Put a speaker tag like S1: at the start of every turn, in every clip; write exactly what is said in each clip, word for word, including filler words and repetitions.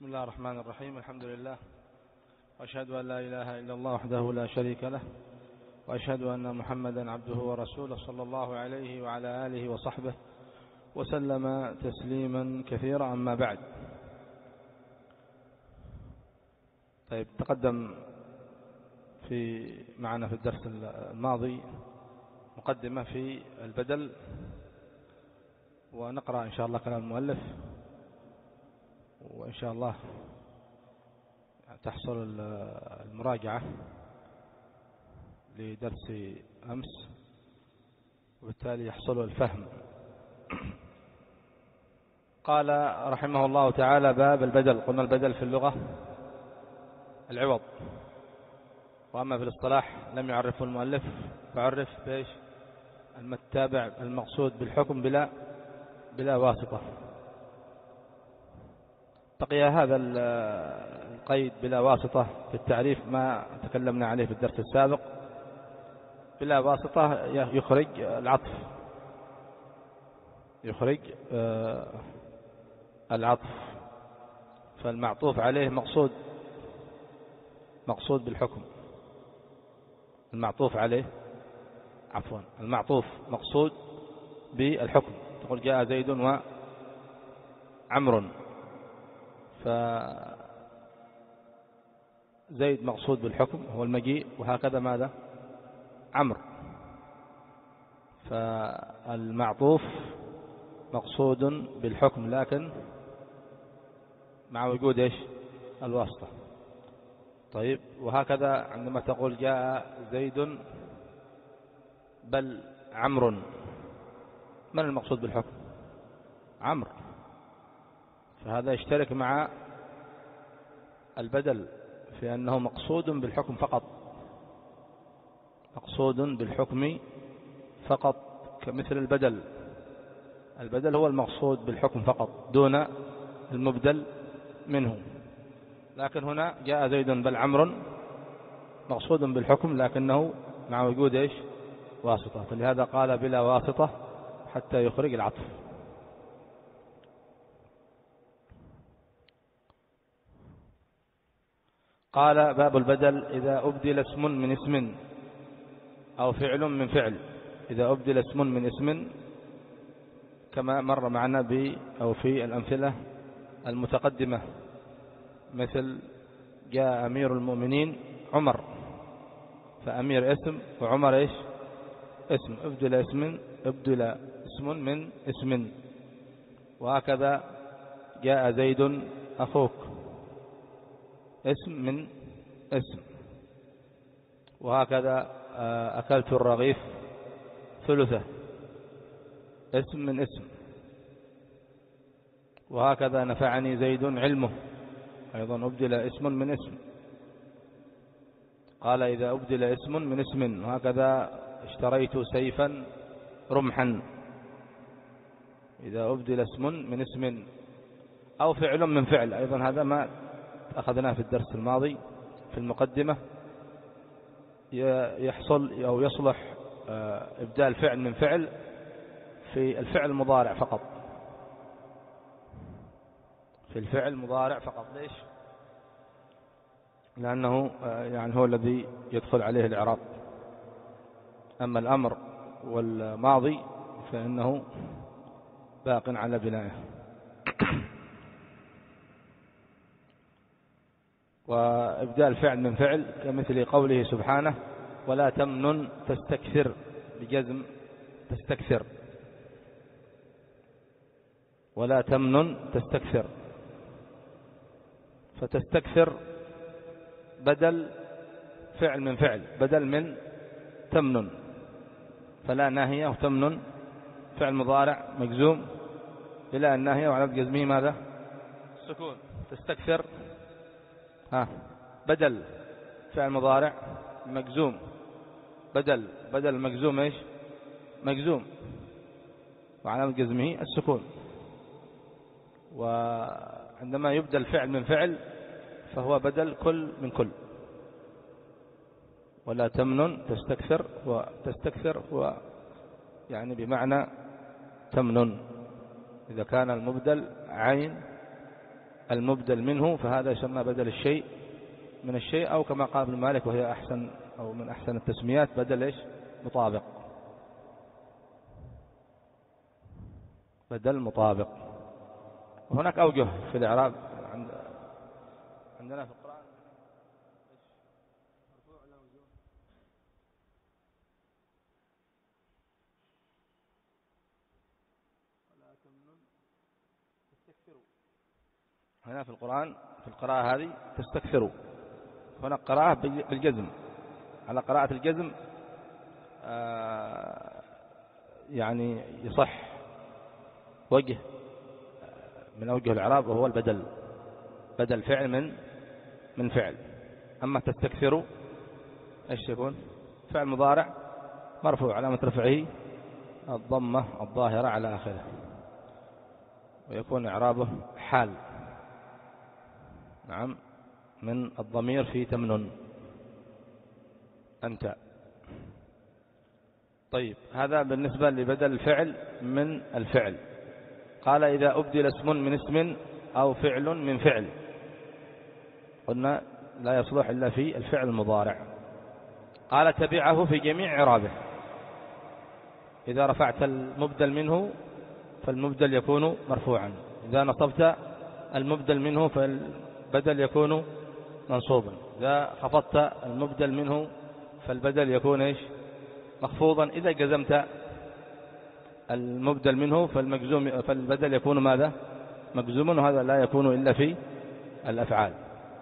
S1: بسم الله الرحمن الرحيم. الحمد لله، وأشهد أن لا إله إلا الله وحده لا شريك له، وأشهد أن محمدا عبده ورسوله صلى الله عليه وعلى آله وصحبه وسلم تسليما كثيرا. أما بعد، طيب تقدم في معنا في الدرس الماضي مقدمة في البدل، ونقرأ إن شاء الله كلام المؤلف، وإن شاء الله تحصل المراجعة لدرس أمس، وبالتالي يحصل الفهم. قال رحمه الله تعالى: باب البدل. قلنا البدل في اللغة العوض، وأما في الاصطلاح لم يعرفه المؤلف، فعرف بإيش؟ التابع المقصود بالحكم بلا بلا واسطة. بقي هذا القيد بلا واسطة في التعريف ما تكلمنا عليه في الدرس السابق. بلا واسطة يخرج العطف، يخرج العطف، فالمعطوف عليه مقصود مقصود بالحكم. المعطوف عليه عفوا المعطوف مقصود بالحكم. تقول جاء زيد وعمر، فزيد مقصود بالحكم هو المجيء، وهكذا ماذا؟ عمرو. فالمعطوف مقصود بالحكم، لكن مع وجود ايش؟ الواسطة. طيب، وهكذا عندما تقول جاء زيد بل عمرو، من المقصود بالحكم؟ عمرو. فهذا يشترك مع البدل في أنه مقصود بالحكم فقط، مقصود بالحكم فقط، كمثل البدل. البدل هو المقصود بالحكم فقط دون المبدل منه. لكن هنا جاء زيد بل عمرو مقصود بالحكم، لكنه مع وجود ايش؟ واسطة. فلهذا قال بلا واسطة حتى يخرج العطف. قال: باب البدل إذا أبدل اسم من اسم أو فعل من فعل. إذا أبدل اسم من اسم، كما مر معنا ب أو في الأمثلة المتقدمة، مثل جاء أمير المؤمنين عمر، فأمير اسم وعمر إيش؟ اسم. أبدل اسم أبدل اسم من اسم. وهكذا جاء زيد أخوك، اسم من اسم. وهكذا أكلت الرغيف ثلثه، اسم من اسم. وهكذا نفعني زيد علمه، أيضا أبدل اسم من اسم. قال: إذا أبدل اسم من اسم. وهكذا اشتريت سيفا رمحا. إذا أبدل اسم من اسم أو فعل من فعل، أيضا هذا ما أخذناه في الدرس الماضي في المقدمة. يحصل أو يصلح إبدال فعل من فعل في الفعل المضارع فقط، في الفعل المضارع فقط. ليش؟ لأنه يعني هو الذي يدخل عليه الإعراب. أما الأمر والماضي فإنه باق على بنائه. وإبدال فعل من فعل كمثل قوله سبحانه: ولا تمنن تستكثر، بجزم تستكثر، ولا تمنن تستكثر. فتستكثر بدل فعل من فعل، بدل من تمنن، فلا ناهية، وتمنن فعل مضارع مجزوم إلى الناهية، وعلى جزمه ماذا؟ السكون. تستكثر ها بدل فعل مضارع مجزوم، بدل بدل مجزوم ايش؟ مجزوم، وعلامة جزمه السكون. وعندما يبدل فعل من فعل فهو بدل كل من كل. ولا تمنن تستكثر، وتستكثر هو يعني بمعنى تمنن، إذا كان المبدل عين المبدل منه فهذا يسمى بدل الشيء من الشيء، أو كما قال ابن مالك وهي أحسن أو من أحسن التسميات بدل إيش؟ مطابق. بدل مطابق. وهناك أوجه في الإعراب عندنا في القرآن هنا في القرآن في القراءة هذه تستكثروا، هنا قراءة بالجزم، على قراءة الجزم آه يعني يصح وجه من أوجه الإعراب وهو البدل، بدل فعل من من فعل. أما تستكثروا ايش يكون؟ فعل مضارع مرفوع علامة رفعه الضمة الظاهرة على آخره، ويكون إعرابه حال، نعم، من الضمير في تمنن أنت. طيب هذا بالنسبة لبدل الفعل من الفعل. قال إذا أبدل اسم من اسم أو فعل من فعل، قلنا لا يصلح إلا في الفعل المضارع. قال تبعه في جميع إعرابه، إذا رفعت المبدل منه فالمبدل يكون مرفوعا، إذا نصبت المبدل منه فالبدل يكون منصوبا، إذا خفضت المبدل منه فالبدل يكون إيش؟ مخفوضا، إذا جزمت المبدل منه فالمجزوم فالبدل يكون ماذا؟ مجزوما، وهذا لا يكون إلا في الأفعال.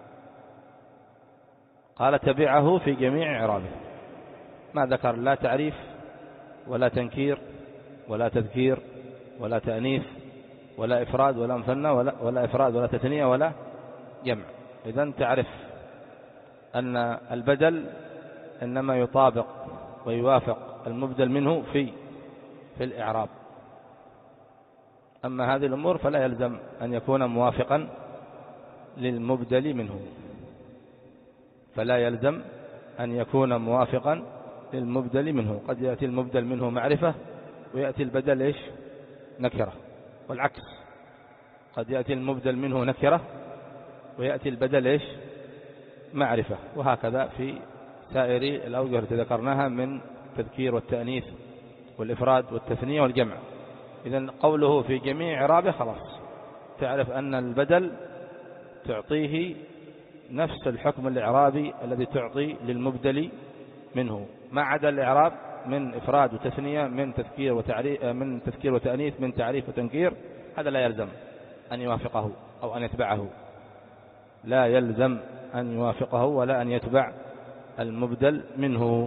S1: قال تبعه في جميع إعرابه، ما ذكر لا تعريف ولا تنكير ولا تذكير ولا تأنيث ولا إفراد ولا مثنى ولا, ولا إفراد ولا تثنية ولا جمع. إذن تعرف أن البدل إنما يطابق ويوافق المبدل منه في في الإعراب، أما هذه الأمور فلا يلزم أن يكون موافقا للمبدل منه، فلا يلزم أن يكون موافقا للمبدل منه. قد يأتي المبدل منه معرفة ويأتي البدل إيش؟ نكرة، والعكس، قد يأتي المبدل منه نكرة ويأتي البدل إيش؟ معرفة، وهكذا في سائر الأوجه التي ذكرناها من التذكير والتأنيث والإفراد والتثنية والجمع. إذن قوله في جميع إعرابه خلاص تعرف أن البدل تعطيه نفس الحكم الإعرابي الذي تعطي للمبدل منه، ما عدا الإعراب من إفراد وتثنية، من تذكير وتعريف، من تذكير وتأنيث، من تعريف وتنكير، هذا لا يلزم أن يوافقه أو أن يتبعه، لا يلزم أن يوافقه ولا أن يتبع المبدل منه.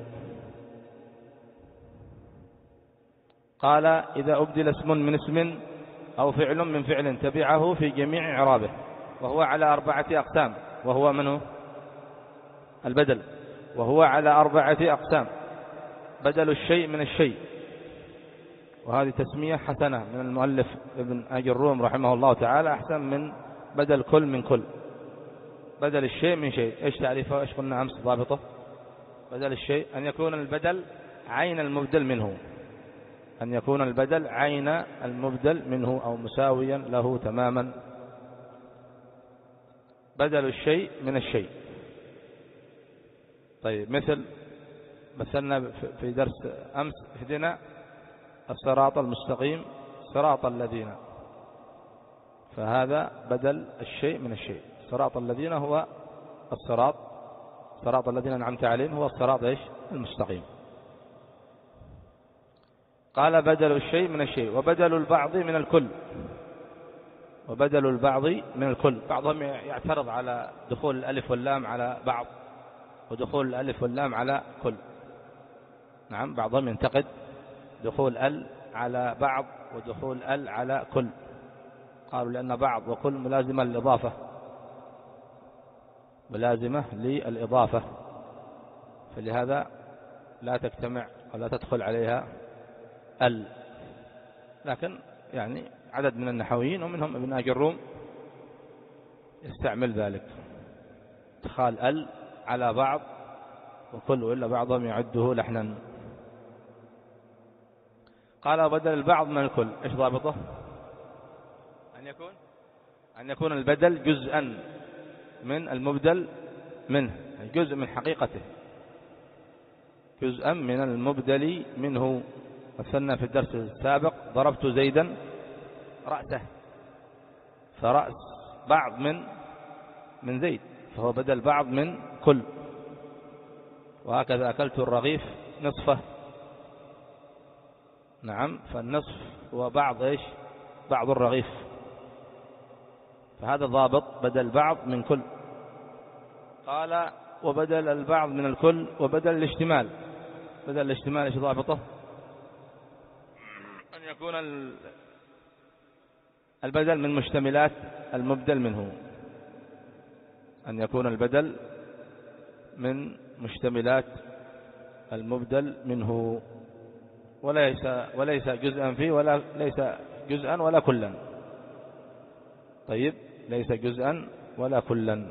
S1: قال إذا أبدل اسم من اسم أو فعل من فعل تبعه في جميع إعرابه، وهو على أربعة أقسام، وهو منه البدل، وهو على أربعة أقسام: بدل الشيء من الشيء، وهذه تسمية حسنة من المؤلف ابن أجروم رحمه الله تعالى، أحسن من بدل كل من كل. بدل الشيء من شيء، إيش تعريفه؟ إيش قلنا أمس ضابطه؟ بدل الشيء أن يكون البدل عين المبدل منه، أن يكون البدل عين المبدل منه أو مساويا له تماما. بدل الشيء من الشيء. طيب مثل مثلنا في درس أمس: اهدنا الصراط المستقيم صراط الذين، فهذا بدل الشيء من الشيء. صراط الذين هو الصراط، صراط الذين أنعمت عليهم هو الصراط إيش؟ المستقيم. قال بدل الشيء من الشيء، وبدل البعض من الكل، وبدل البعض من الكل. بعضهم يعترض على دخول الألف واللام على بعض ودخول الألف واللام على كل. نعم، بعضهم ينتقد دخول ال على بعض ودخول ال على كل، قالوا لأن بعض وكل ملازمة للإضافة، ملازمة للإضافة، فلهذا لا تجتمع ولا تدخل عليها ال. لكن يعني عدد من النحويين ومنهم ابن أجروم يستعمل ذلك، ادخال ال على بعض وكل، وإلا بعضهم يعده لحنا. قال بدل البعض من الكل، إيش ضابطه؟ أن يكون أن يكون البدل جزءا من المبدل منه، جزء من حقيقته، جزءا من المبدل منه. مثلنا في الدرس السابق ضربت زيدا رأسه، فرأس بعض من من زيد، فهو بدل بعض من كل. وهكذا أكلت الرغيف نصفه، نعم، فالنصف هو بعض إيش؟ بعض الرغيف، فهذا ضابط بدل بعض من كل. قال وبدل البعض من الكل وبدل الاشتمال. بدل الاشتمال ايش ضابطه؟ أن يكون البدل من مشتملات المبدل منه، أن يكون البدل من مشتملات المبدل منه، وليس وليس جزءا فيه ولا ليس جزءا ولا كلا. طيب، ليس جزءا ولا كلا.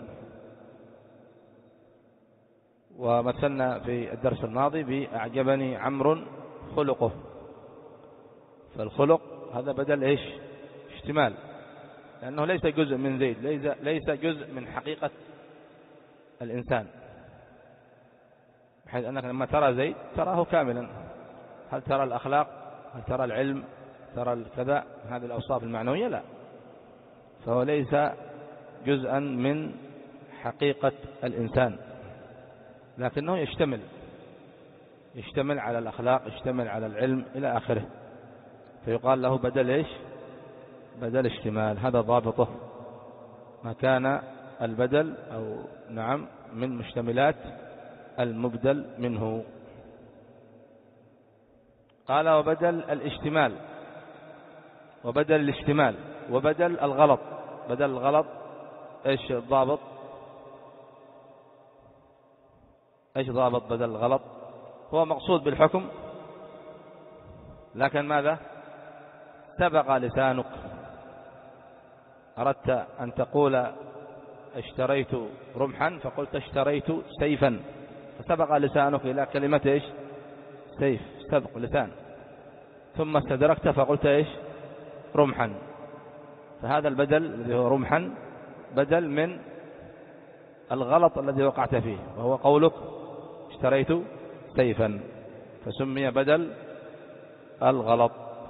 S1: ومثلنا في الدرس الماضي بأعجبني عمرو خلقه، فالخلق هذا بدل ايش؟ اشتمال، لأنه ليس جزء من زيد، ليس ليس جزء من حقيقة الإنسان، بحيث أنك لما ترى زيد تراه كاملا. هل ترى الأخلاق؟ هل ترى العلم؟ ترى الكذا؟ هذه الأوصاف المعنوية؟ لا، فهو ليس جزءا من حقيقة الإنسان، لكنه يشتمل يشتمل على الأخلاق، يشتمل على العلم إلى آخره، فيقال له بدل إيش؟ بدل اشتمال. هذا ضابطه، ما كان البدل أو نعم من مشتملات المبدل منه. قال وبدل الاشتمال وبدل الاشتمال وبدل الغلط. بدل الغلط ايش الضابط؟ ايش ضابط بدل الغلط؟ هو مقصود بالحكم، لكن ماذا؟ سبق لسانك، أردت أن تقول اشتريت رمحا فقلت اشتريت سيفا، فسبق لسانك إلى كلمة ايش؟ سيف، سبق لسان، ثم استدركت فقلت ايش؟ رمحا. فهذا البدل الذي هو رمحا بدل من الغلط الذي وقعت فيه، وهو قولك اشتريت سيفا، فسمي بدل الغلط.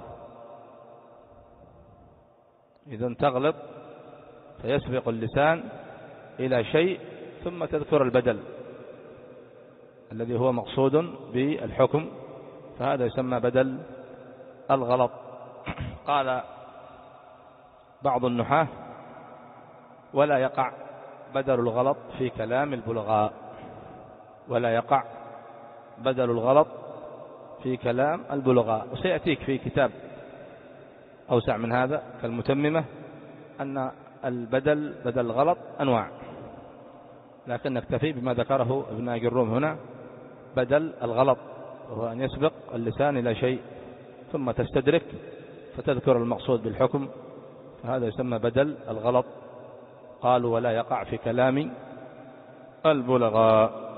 S1: إذا تغلط فيسبق اللسان إلى شيء ثم تذكر البدل الذي هو مقصود بالحكم، فهذا يسمى بدل الغلط. قال بعض النحاة ولا يقع بدل الغلط في كلام البلغاء، ولا يقع بدل الغلط في كلام البلغاء. وسيأتيك في كتاب أوسع من هذا كالمتممة أن البدل بدل الغلط أنواع، لكن نكتفي بما ذكره ابن أجروم هنا. بدل الغلط وهو أن يسبق اللسان إلى شيء ثم تستدرك فتذكر المقصود بالحكم، فهذا يسمى بدل الغلط. قالوا ولا يقع في كلام البلغاء.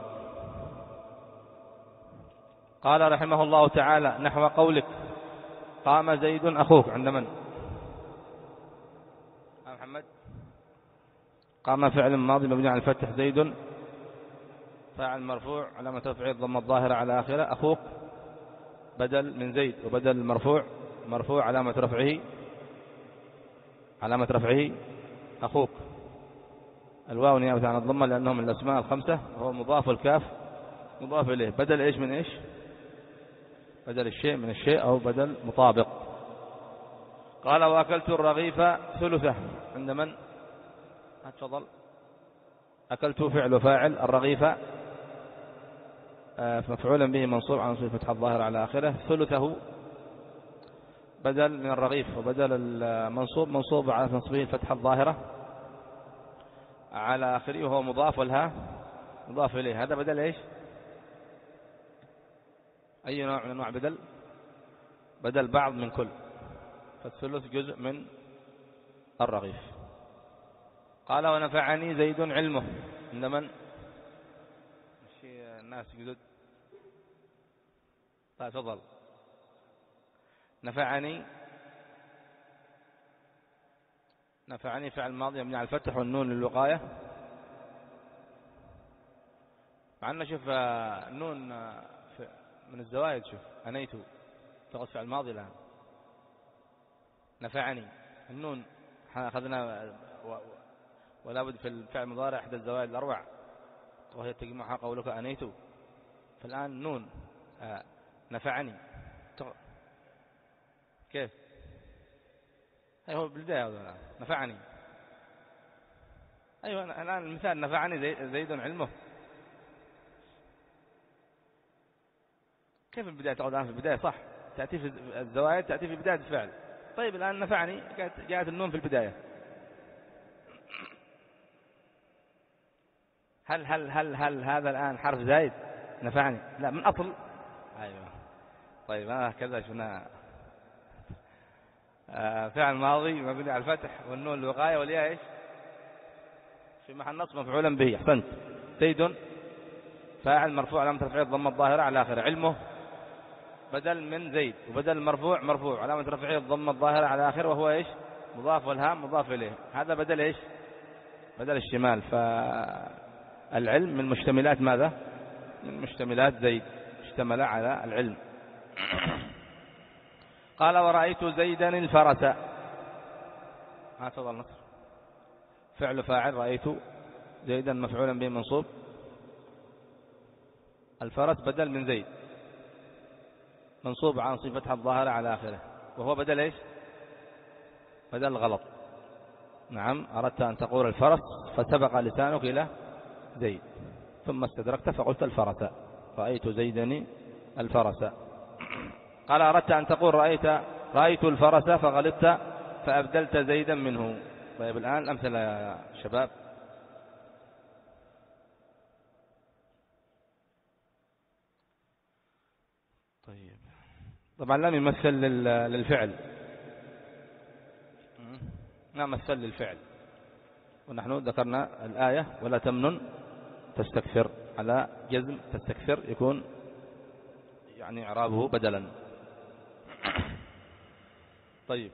S1: قال رحمه الله تعالى نحو قولك قام زيد أخوك، عند من؟ محمد. قام فعل ماضي مبني على الفتح، زيد فاعل مرفوع علامة رفعه الضمة الظاهرة على آخره، أخوك بدل من زيد، وبدل المرفوع مرفوع علامة رفعه علامة رفعه أخوك، الواو نيابة عن الضمة لأنه من الأسماء الخمسة، وهو مضاف، الكاف مضاف إليه. بدل إيش من إيش؟ بدل الشيء من الشيء أو بدل مطابق. قال وأكلت الرغيف ثلثه، عند من؟ تفضل. أكلت فعل وفاعل، الرغيف مفعولا به منصوب على نصب فتح الظاهر على آخره، ثلثه بدل من الرغيف، وبدل المنصوب منصوب على نصبه الفتح الظاهرة على آخره، وهو مضاف، والها مضاف إليه. هذا بدل إيش؟ أي نوع من أنواع بدل؟ بدل بعض من كل، فالثلث جزء من الرغيف. قال ونفعني زيد علمه، عند من؟ الناس جدد. طيب تفضل. نفعني نفعني فعل ماضي مبني على الفتح والنون للوقاية. مع أن شوف النون من الزوائد، شوف أنيت تغص فعل ماضي الآن. نفعني النون أخذنا ولا بد في الفعل المضارع إحدى الزوائد الأربع وهي تجمعها قولك أنيت. فالآن نون آه نفعني كيف؟ أيوه بالبداية الآن نفعني. أيوه الآن المثال نفعني زيد علمه. كيف البداية تقعد الآن في البداية؟ صح، تأتي في الزوائد تأتي في بداية الفعل. طيب الآن نفعني جاءت النون في البداية. هل هل هل هل هذا الآن حرف زائد؟ نفعني لا من أصل. أيوه طيب آه كذا شفنا آه فعل ماضي مبني على الفتح والنون الوقاية والياء ايش في محل نصب مفعولا به. احسنت. زيد فاعل مرفوع علامة رفعه الضمة الظاهرة على آخره. علمه بدل من زيد وبدل مرفوع مرفوع علامة رفعه الضمة الظاهرة على آخره وهو ايش مضاف والهام مضاف إليه. هذا بدل ايش بدل الشمال. فالعلم من مشتملات ماذا من مشتملات زيد اشتمل على العلم. قال ورأيت زيدا الفرس. ها تفضل نصر. فعل فاعل رأيت زيدا مفعولا به منصوب. الفرس بدل من زيد منصوب عن صفتها الظاهرة على آخره وهو بدل ايش بدل غلط. نعم أردت أن تقول الفرس فسبق لسانك إلى زيد ثم استدركت فقلت الفرس. رأيت زيدا الفرس. قال أردت أن تقول رأيت رأيت الفرس فغلبت فأبدلت زيدا منه. طيب الآن الأمثلة يا شباب. طيب طبعا لم يمثل للفعل لا مثل للفعل ونحن ذكرنا الآية ولا تمنن تستكثر على جزم تستكثر يكون يعني إعرابه بدلا. طيب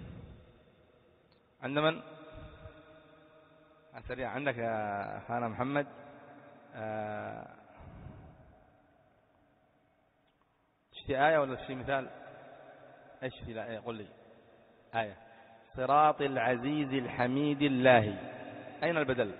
S1: عند من سريع عندك يا أخانا محمد تشتي آية ولا تشتي مثال؟ ايش في لا آية قل لي آية. صراط العزيز الحميد الله أين البدل؟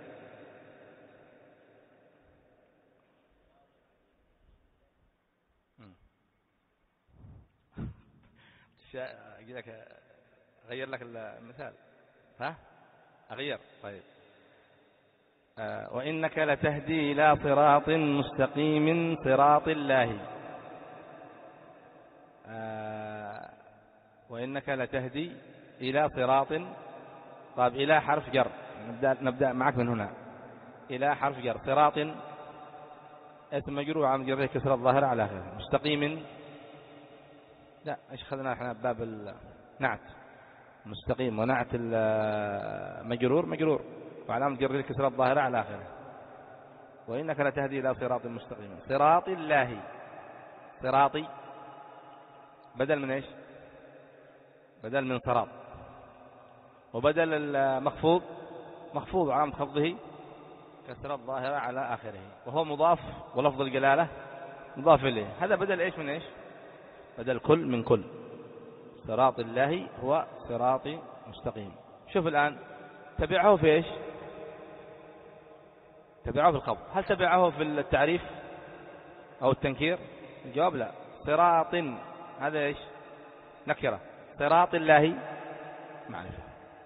S1: أغير لك المثال ها أغير. طيب آه وإنك لتهدي إلى صراط مستقيم صراط الله. آه وإنك لتهدي إلى صراط. طيب إلى حرف جر نبدأ, نبدأ معك من هنا. إلى حرف جر صراط اسم مجرور عن جره كسر الظاهرة على آخره. مستقيم لا ايش خذنا احنا باب النعت مستقيم ونعت المجرور مجرور وعلامة جره الكسر الظاهرة على آخره. وإنك لتهدي إلى صراط مستقيم صراط الله. صراطي بدل من ايش بدل من صراط وبدل المخفوض مخفوض وعلامة خفضه كسر الظاهرة على آخره وهو مضاف ولفظ الجلالة مضاف إليه. هذا بدل ايش من ايش بدل كل من كل. صراط الله هو صراط مستقيم. شوف الآن تبعه في ايش تبعه في الخفض. هل تبعه في التعريف أو التنكير؟ الجواب لا. صراط هذا ايش نكرة صراط الله معرفة.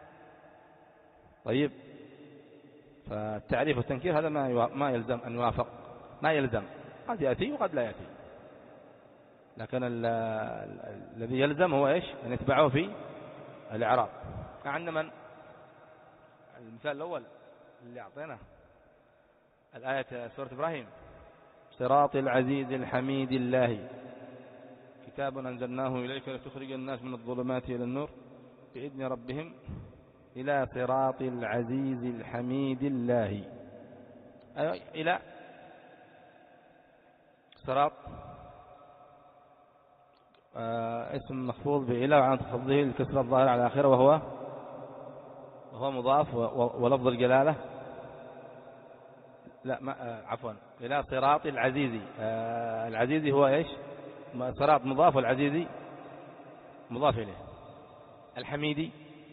S1: طيب فالتعريف والتنكير هذا ما ما يلزم أن يوافق ما يلزم قد يأتي وقد لا يأتي. لكن الذي يلزم هو ايش أن يتبعه في الإعراب. عندما المثال الأول اللي أعطينا الآية سورة إبراهيم صراط العزيز الحميد الله كتاب أنزلناه إليك لتخرج الناس من الظلمات إلى النور بإذن ربهم إلى صراط العزيز الحميد الله. أيوة إلى صراط آه اسم مخفوض بإلى وعن تخفضه الكسر الظاهر على آخره وهو وهو مضاف ولفظ الجلالة لا ما عفوا إلى صراط العزيز. آه العزيز هو إيش؟ صراط مضاف والعزيز مضاف إليه. الحميدي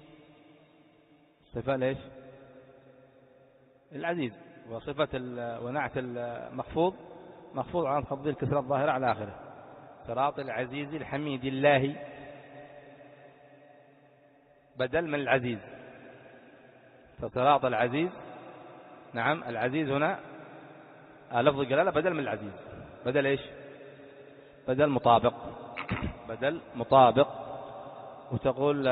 S1: صفة ليش؟ العزيز، وصفة ونعت المخفوض مخفوض عن خفض الكسرة الظاهرة على آخره. صراط العزيز الحميد الله بدل من العزيز، فصراط العزيز نعم العزيز هنا لفظ الجلالة بدل من العزيز. بدل إيش؟ بدل مطابق، بدل مطابق. وتقول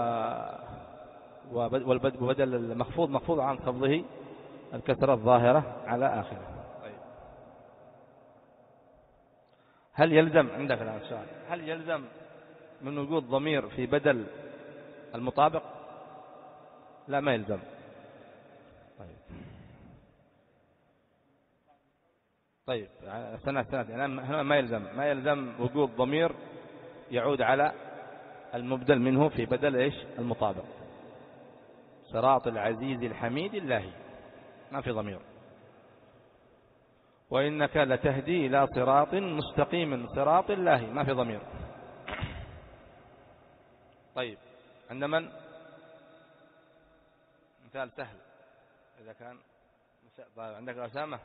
S1: وبدل المخفوض مخفوض عن خفضه الكسرة الظاهرة على آخره. طيب. هل يلزم عندك الآن سؤال، هل يلزم من وجود ضمير في بدل المطابق؟ لا ما يلزم. طيب طيب سنة سنة يعني هنا ما يلزم ما يلزم وجود ضمير يعود على المبدل منه في بدل إيش؟ المطابق. صراط العزيز الحميد الله ما في ضمير. وإنك لتهدي إلى صراط مستقيم صراط الله ما في ضمير. طيب عند من؟ مثال سهل إذا كان طيب عندك أسامة.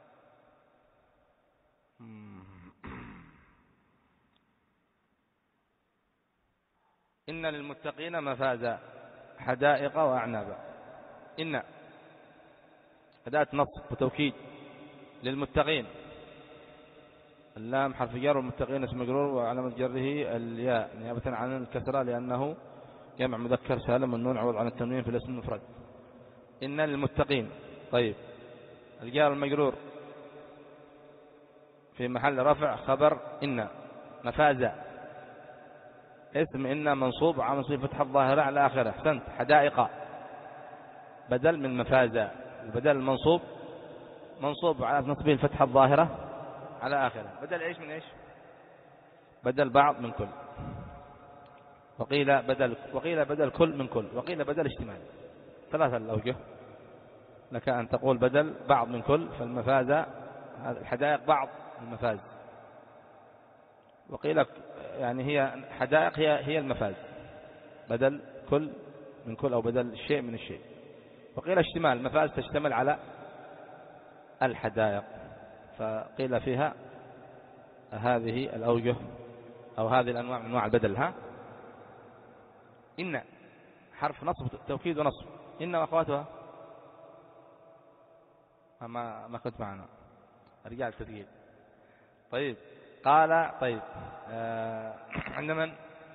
S1: إن للمتقين مفازا حدائق وأعنابا. إن أداة نصب وتوكيد للمتقين، اللام حرف جر والمتقين اسم مجرور وعلامة جره الياء نيابة عن الكسرة لأنه جمع مذكر سالم والنون عوض عن التنوين في الاسم المفرد. إن للمتقين. طيب الجار المجرور في محل رفع خبر إن. مفازا اسم إن منصوب عن صفة فتح الظاهرة على آخره. أحسنت. حدائق بدل من مفازا، البدل المنصوب منصوب على نصبه الفتحة الظاهرة على آخره. بدل إيش من إيش؟ بدل بعض من كل، وقيل بدل وقيل بدل كل من كل، وقيل بدل اشتمال. ثلاثة الأوجه لك أن تقول بدل بعض من كل، فالمفازة الحدائق بعض المفاز، وقيل يعني هي حدائق هي هي المفاز، بدل كل من كل أو بدل الشيء من الشيء. وقيل اشتمال، المفاز تشتمل على الحدائق، فقيل فيها هذه الأوجه أو هذه الأنواع من أنواع البدل. ها إن حرف نصب توكيد ونصب. إن وأخواتها ما ما كنت معنا رجال تثقيل. طيب قال طيب آه عند من؟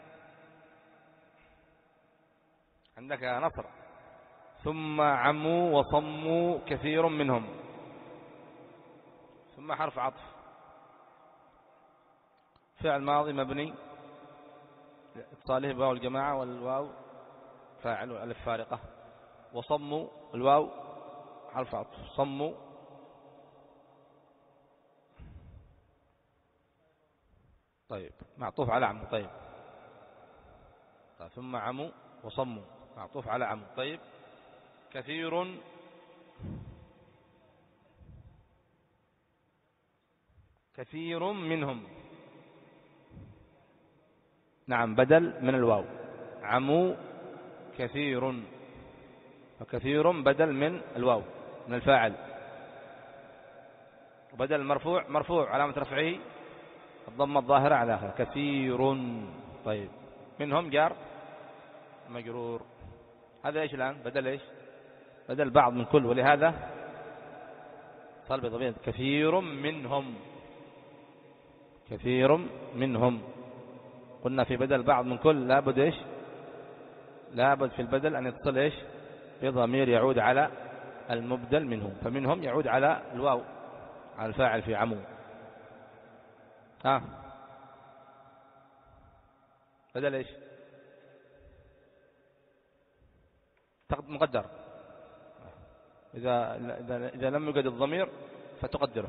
S1: عندك نصر. ثم عموا وصموا كثير منهم. ثم حرف عطف فعل ماضي مبني اتصاله بواو الجماعة والواو فاعل والألف فارقة. وصموا الواو حرف عطف. صموا طيب معطوف على عمو. طيب. طيب ثم عموا وصموا معطوف على عمو. طيب كثير كثير منهم. نعم بدل من الواو. عموا كثير، وكثير بدل من الواو من الفاعل، وبدل المرفوع مرفوع علامة رفعه الضمة الظاهرة على آخره. كثير. طيب منهم جار مجرور. هذا ايش الآن؟ بدل ايش؟ بدل بعض من كل، ولهذا صار بضمير كثير منهم. كثير منهم. قلنا في بدل بعض من كل لابد ايش؟ لابد في البدل أن يتصل ايش؟ بضمير يعود على المبدل منه، فمنهم يعود على الواو على الفاعل في عمو. ها بدل ايش؟ مقدر. إذا إذا لم يوجد الضمير فتقدره.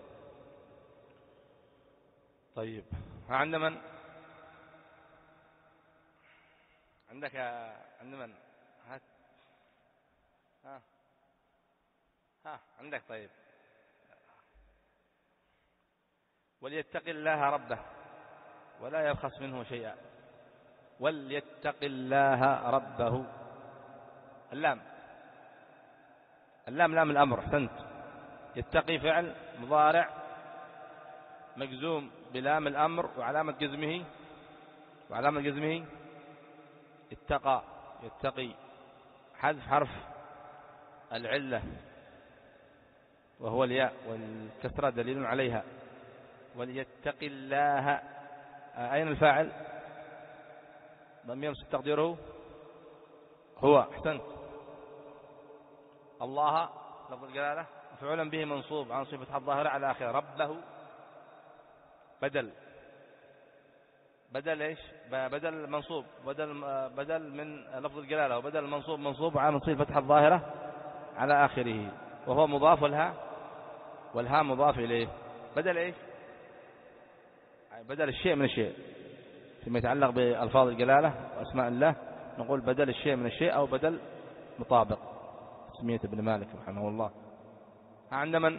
S1: طيب عند من؟ عندك عند من؟ هات ها ها عندك طيب. وليتق الله ربه ولا يبخس منه شيئا. وليتق الله ربه. اللام اللام لام الأمر. أحسنت. يتقي فعل مضارع مجزوم بلام الأمر وعلامة جزمه وعلامة جزمه اتقى يتقي حذف حرف العلة وهو الياء والكسرة دليل عليها. وليتق الله. أين الفاعل؟ ضمير تقديره هو. أحسنت. الله لفظ الجلالة مفعولا به منصوب عن صفة الظاهرة على آخره. ربه بدل بدل ايش؟ بدل منصوب بدل بدل من لفظ الجلالة وبدل المنصوب منصوب عن صفة الظاهرة على آخره وهو مضاف والها والها مضاف إليه. بدل ايش؟ بدل الشيء من الشيء. فيما يتعلق بألفاظ الجلالة وأسماء الله نقول بدل الشيء من الشيء أو بدل مطابق. سمية ابن مالك رحمه الله. عند من؟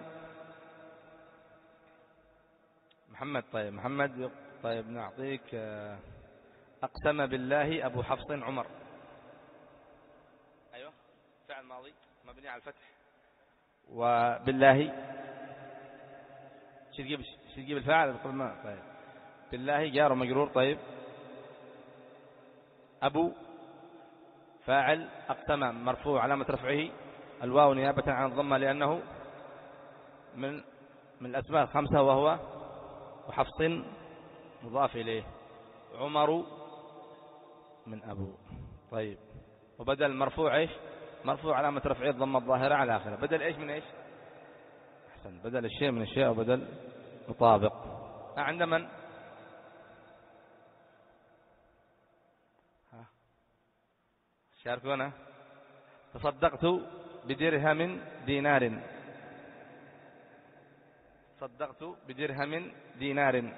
S1: محمد. طيب محمد. طيب نعطيك أقسم بالله أبو حفص عمر. أيوة فعل ماضي مبني على الفتح. وبالله شو تجيب شو تجيب الفاعل؟ ما طيب بالله جار ومجرور. طيب أبو فاعل أقسم مرفوع علامة رفعه الواو نيابة عن الضمة لأنه من من الأسماء الخمسة وهو وحفص مضاف إليه. عمر من أبو. طيب وبدل مرفوع إيش؟ مرفوع علامة رفعه الضمة الظاهرة على آخره. بدل إيش من إيش؟ أحسن. بدل الشيء من الشيء وبدل مطابق. عند من؟ شاركونا. تصدقت بدرهم دينار. صدقت بدرهم دينار.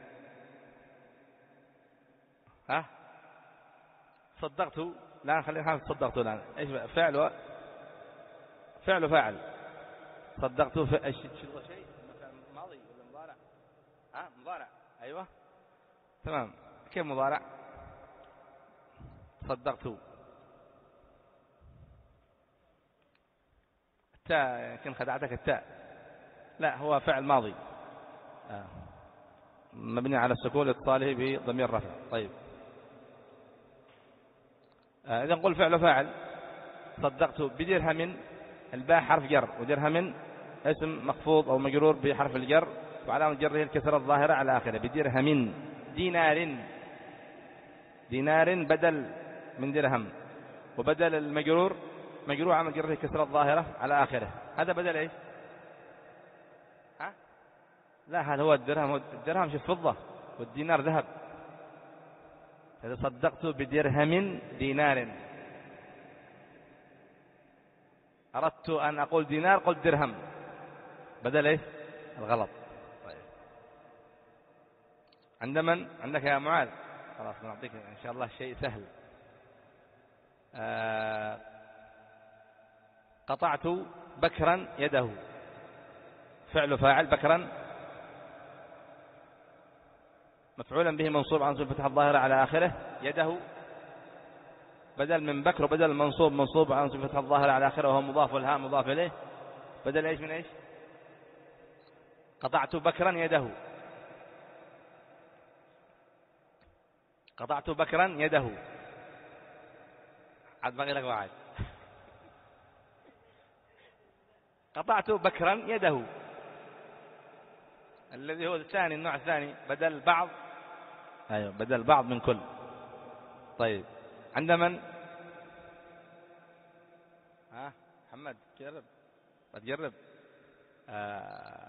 S1: ها صدقت لا خلينا صدقت الآن. ايش فعل فعل فاعل. صدقت في ايش شيء ماضي ولا مضارع؟ ها مضارع. ايوه تمام. كيف مضارع؟ صدقت التاء يمكن خدعتك التاء. لا هو فعل ماضي آه. مبني على السكون لاتصاله بضمير رفع. طيب آه. إذا نقول فعل فاعل. صدقت بدرهم الباء حرف جر ودرهم اسم مخفوض أو مجرور بحرف الجر وعلامة جره الكسرة الظاهرة على آخره. بدرهم. دينار دينار بدل من درهم وبدل المجرور مجرور عمل جره كسرة الظاهرة على آخره. هذا بدل ايش؟ ها لا هذا هو الدرهم. الدرهم شوف فضة والدينار ذهب. إذا صدقت بدرهم دينار أردت أن أقول دينار قلت درهم بدل ايش؟ الغلط. طيب عند من؟ عندك يا معاذ. خلاص نعطيك إن شاء الله شيء سهل. آه قطعت بكرا يده. فعل فاعل بكرا مفعولا به منصوب عن صفة الظاهرة على آخره. يده بدل من بكر وبدل المنصوب منصوب عن صفة الظاهرة على آخره وهو مضاف والهاء مضاف إليه. بدل ايش من ايش؟ قطعت بكرا يده. قطعت بكرا يده. عاد باقي لك واحد. قطعت بكرا يده الذي هو الثاني النوع الثاني بدل بعض. ايوه بدل بعض من كل. طيب عند من؟ ها محمد جرب بتجرب. آه.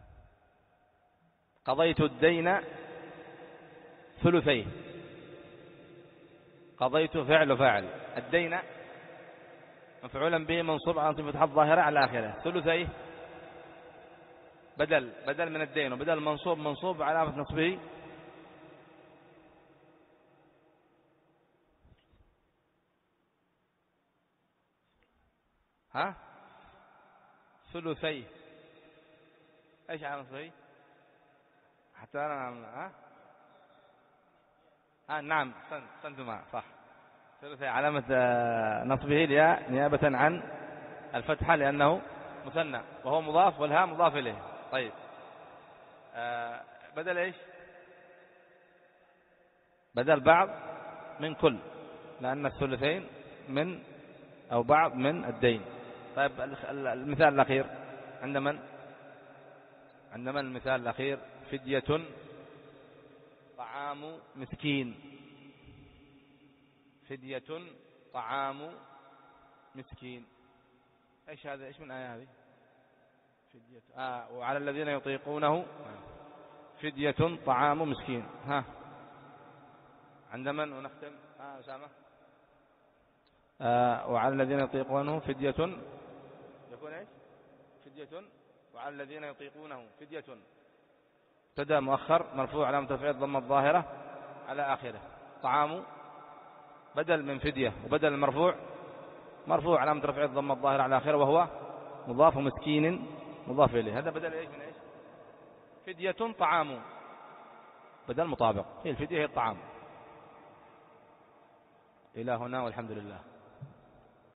S1: قضيت الدين ثلثيه. قضيت فعل فاعل. الدين مفعولا به منصوب عن صفة الظاهرة على آخره. ثلثيه بدل بدل من الدين وبدل منصوب منصوب علامة نصبه ها ثلثي. ايش علامة ثلثي؟ حتى انا ها آه نعم احسنتما صح. ثلثي علامة نصبه الياء نيابة عن الفتحة لأنه مثنى وهو مضاف والهاء مضاف إليه. طيب آه بدل إيش؟ بدل بعض من كل، لأن الثلثين من أو بعض من الدين. طيب المثال الأخير عند من؟ عند من المثال الأخير؟ فدية طعام مسكين. فدية طعام مسكين. ايش هذا؟ ايش من آية هذه؟ فدية آه وعلى الذين يطيقونه فدية طعام مسكين. ها عند من؟ ونختم ها أسامة. آه وعلى الذين يطيقونه فدية يكون ايش؟ فدية وعلى الذين يطيقونه فدية ابتدأ مؤخر مرفوع علامة رفعه الضمة الظاهرة على آخره. طعام بدل من فدية وبدل المرفوع مرفوع علامة رفعه الضمة الظاهرة على آخره وهو مضاف مسكين مضاف إليه. هذا بدل ايش من ايش؟ فدية طعام بدل مطابق. هي الفدية هي الطعام. إلى هنا والحمد لله.